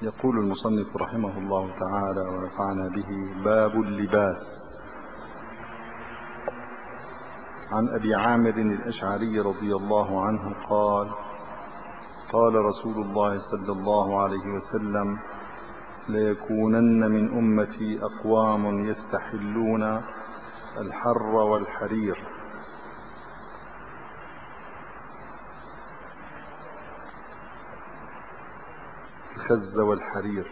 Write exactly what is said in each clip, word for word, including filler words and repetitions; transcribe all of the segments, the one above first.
يقول المصنف رحمه الله تعالى ونفعنا به: باب اللباس. عن أبي عامر الأشعري رضي الله عنه قال: قال رسول الله صلى الله عليه وسلم: ليكونن من أمتي أقوام يستحلون الحر والحرير. الخز والحرير.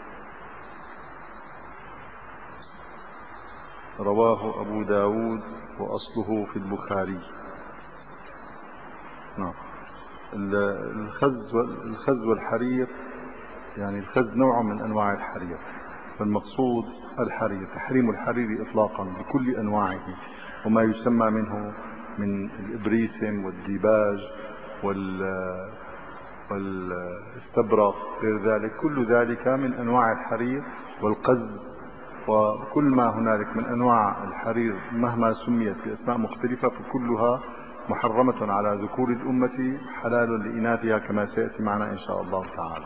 رواه أبو داود وأصله في البخاري. نعم. الخز الخز والحرير، يعني الخز نوع من أنواع الحرير، فالمقصود الحرير، تحريم الحرير إطلاقا بكل أنواعه، وما يسمى منه من الإبريسم والديباج والاستبرق غير ذلك، كل ذلك من أنواع الحرير والقز، وكل ما هنالك من أنواع الحرير مهما سميت بأسماء مختلفة فكلها محرمة على ذكور الأمة، حلال لإناثها كما سيأتي معنا إن شاء الله تعالى.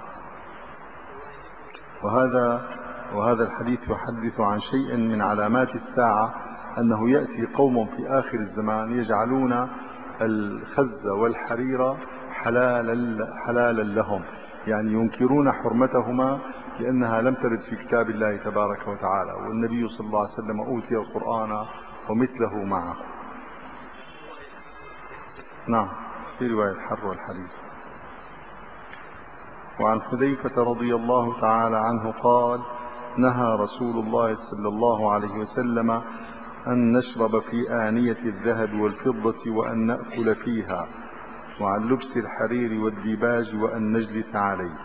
وهذا وهذا الحديث يحدث عن شيء من علامات الساعة، أنه يأتي قوم في آخر الزمان يجعلون الخز والحرير حلالا حلالا لهم، يعني ينكرون حرمتهما لأنها لم ترد في كتاب الله تبارك وتعالى، والنبي صلى الله عليه وسلم أوتي القرآن ومثله معه. نعم، في رواية الحر والحرير. وعن حذيفة رضي الله تعالى عنه قال: نهى رسول الله صلى الله عليه وسلم أن نشرب في آنية الذهب والفضة وأن نأكل فيها، وعن لبس الحرير والديباج وأن نجلس عليه.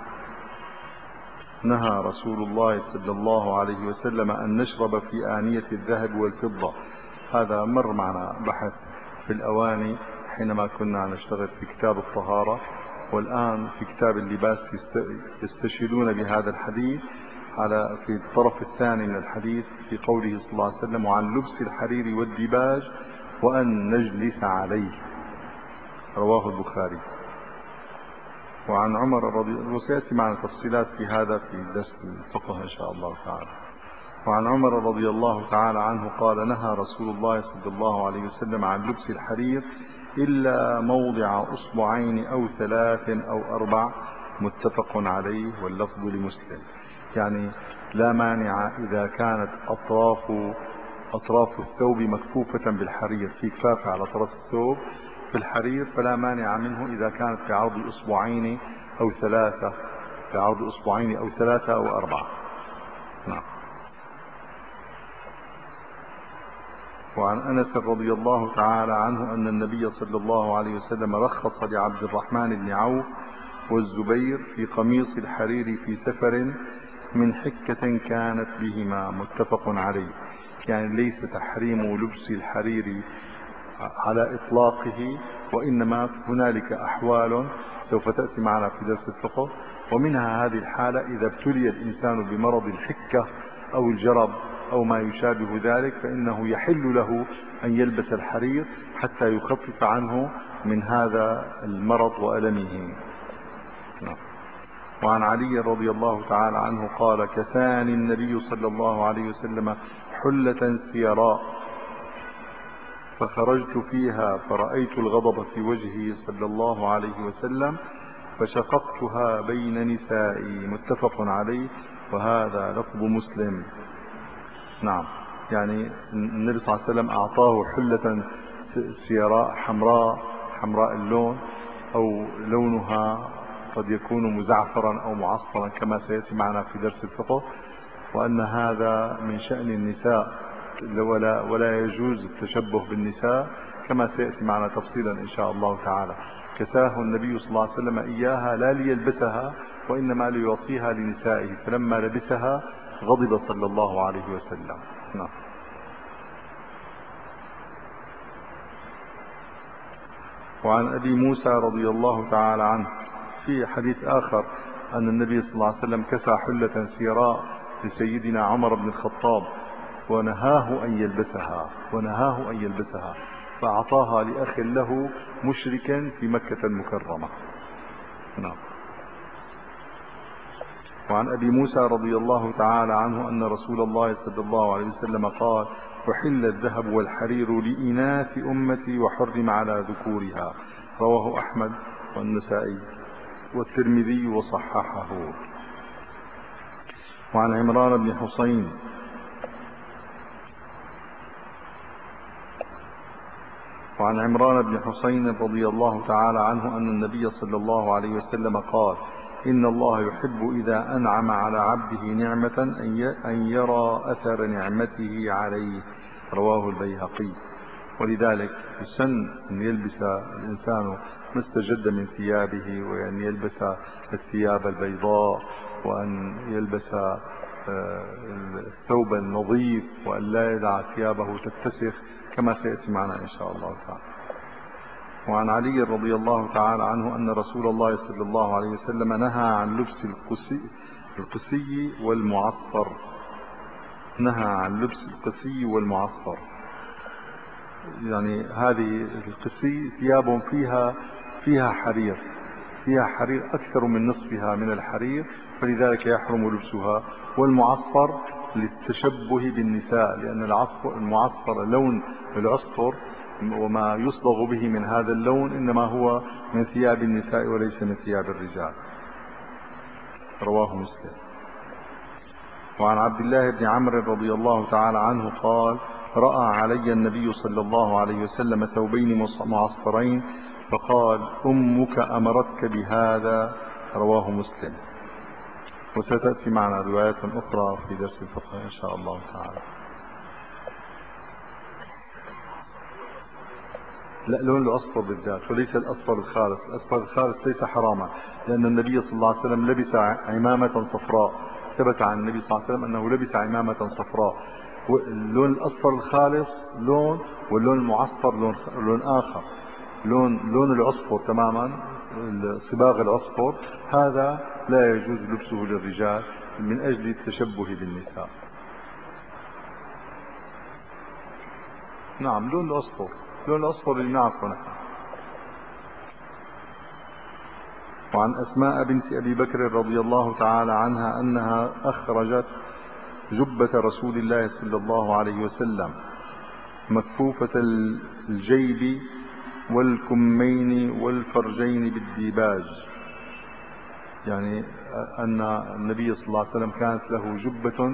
نهى رسول الله صلى الله عليه وسلم أن نشرب في آنية الذهب والفضة. هذا مر معنا بحث في الأواني حينما كنا نشتغل في كتاب الطهارة، والآن في كتاب اللباس يستشهدون بهذا الحديث على في الطرف الثاني من الحديث في قوله صلى الله عليه وسلم: وعن لبس الحرير والديباج وأن نجلس عليه. رواه البخاري. وعن عمر رضي الله، وسيأتي معنا تفصيلات في هذا في درس الفقه إن شاء الله تعالى. وعن عمر رضي الله تعالى عنه قال: نهى رسول الله صلى الله عليه وسلم عن لبس الحرير إلا موضع أصبعين أو ثلاث أو أربع، متفق عليه، واللفظ لمسلم. يعني لا مانع إذا كانت أطراف أطراف الثوب مكفوفة بالحرير، في كفاف على طرف الثوب في الحرير، فلا مانع منه إذا كانت بعرض أصبعين أو ثلاثة بعرض أصبعين أو ثلاثة أو أربعة. نعم. وعن أنس رضي الله تعالى عنه أن النبي صلى الله عليه وسلم رخص لعبد الرحمن بن عوف والزبير في قميص الحرير في سفر من حكة كانت بهما، متفق عليه. يعني ليس تحريم لبس الحرير على إطلاقه، وإنما هنالك أحوال سوف تأتي معنا في درس الفقه، ومنها هذه الحالة إذا ابتلي الإنسان بمرض الحكة أو الجرب أو ما يشابه ذلك، فإنه يحل له أن يلبس الحرير حتى يخفف عنه من هذا المرض وألمه. وعن علي رضي الله تعالى عنه قال: كساني النبي صلى الله عليه وسلم حلة سيراء فخرجت فيها فرأيت الغضب في وجهه صلى الله عليه وسلم فشققتها بين نسائي، متفق عليه، وهذا لفظ مسلم. نعم، يعني النبي صلى الله عليه وسلم أعطاه حلة سيراء حمراء حمراء اللون، أو لونها قد يكون مزعفرا أو معصفرا كما سيأتي معنا في درس الفقه، وأن هذا من شأن النساء ولا, ولا يجوز التشبه بالنساء كما سيأتي معنا تفصيلا إن شاء الله تعالى. كساه النبي صلى الله عليه وسلم إياها لا ليلبسها، وإنما ليعطيها لنسائه، فلما لبسها غضب صلى الله عليه وسلم. نعم. وعن أبي موسى رضي الله تعالى عنه في حديث آخر أن النبي صلى الله عليه وسلم كسى حلة سيراء لسيدنا عمر بن الخطاب ونهاه أن يلبسها ونهاه أن يلبسها فأعطاها لأخ له مشركا في مكة المكرمة. نعم. وعن أبي موسى رضي الله تعالى عنه أن رسول الله صلى الله عليه وسلم قال: أحل الذهب والحرير لإناث أمتي وحرم على ذكورها. رواه أحمد والنسائي والترمذي وصححه. وعن عمران بن حسين وعن عمران بن حسين رضي الله تعالى عنه أن النبي صلى الله عليه وسلم قال: إن الله يحب إذا أنعم على عبده نعمة أن يرى أثر نعمته عليه. رواه البيهقي. ولذلك يسن أن يلبس الإنسان ما استجد من ثيابه، وأن يلبس الثياب البيضاء، وأن يلبس الثوب النظيف، وأن لا يدع ثيابه تتسخ كما سيأتي معنا إن شاء الله تعالى. وعن علي رضي الله تعالى عنه أن رسول الله صلى الله عليه وسلم نهى عن لبس القسي, القسي والمعصفر نهى عن لبس القسي والمعصفر. يعني هذه القسي ثياب فيها فيها حرير فيها حرير أكثر من نصفها من الحرير، فلذلك يحرم لبسها. والمعصفر للتشبه بالنساء، لأن المعصفر لون العصفر وما يصبغ به من هذا اللون إنما هو من ثياب النساء وليس من ثياب الرجال. رواه مسلم. وعن عبد الله بن عمرو رضي الله تعالى عنه قال: رأى علي النبي صلى الله عليه وسلم ثوبين معصفرين فقال: أمك أمرتك بهذا. رواه مسلم. وستأتي معنا روايات أخرى في درس الفقه إن شاء الله تعالى. لا، لون الأصفر بالذات وليس الأصفر الخالص. الأصفر الخالص ليس حراما، لأن النبي صلى الله عليه وسلم لبس عمامة صفراء، ثبت عن النبي صلى الله عليه وسلم أنه لبس عمامة صفراء. واللون الأصفر الخالص لون، واللون المعصفر لون, لون آخر، لون لون العصفر تماما، صباغ العصفر، هذا لا يجوز لبسه للرجال من أجل التشبه بالنساء. نعم، لون الأصفر، لون الأصفر اللي نعرفه نحن. وعن أسماء بنت أبي بكر رضي الله تعالى عنها أنها أخرجت جبة رسول الله صلى الله عليه وسلم مكفوفة الجيب والكمين والفرجين بالديباج، يعني أن النبي صلى الله عليه وسلم كانت له جبة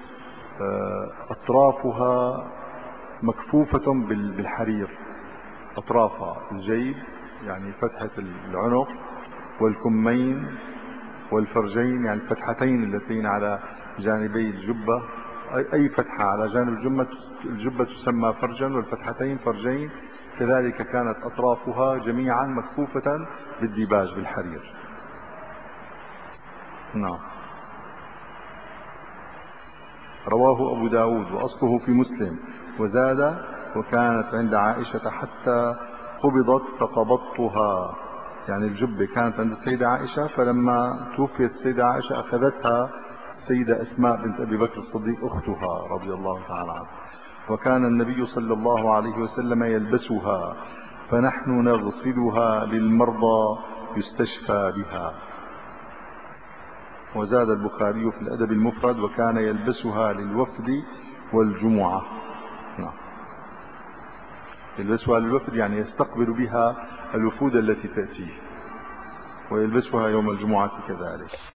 أطرافها مكفوفة بالحرير، أطرافها الجيب يعني فتحة العنق، والكمين والفرجين يعني الفتحتين اللتين على جانبي الجبة. أي فتحة على جانب الجبة الجبة تسمى فرجا، والفتحتين فرجين. كذلك كانت أطرافها جميعا مكفوفة بالديباج بالحرير. نعم. رواه أبو داود وأصله في مسلم. وزاد: وكانت عند عائشة حتى قبضت فقبضتها، يعني الجبة كانت عند السيدة عائشة، فلما توفيت السيدة عائشة أخذتها السيدة أسماء بنت أبي بكر الصديق أختها رضي الله تعالى عنها. وكان النبي صلى الله عليه وسلم يلبسها، فنحن نغسلها للمرضى يستشفى بها. وزاد البخاري في الأدب المفرد: وكان يلبسها للوفد والجمعة. نعم، يلبسها للوفد يعني يستقبل بها الوفود التي تأتيه، ويلبسها يوم الجمعة كذلك.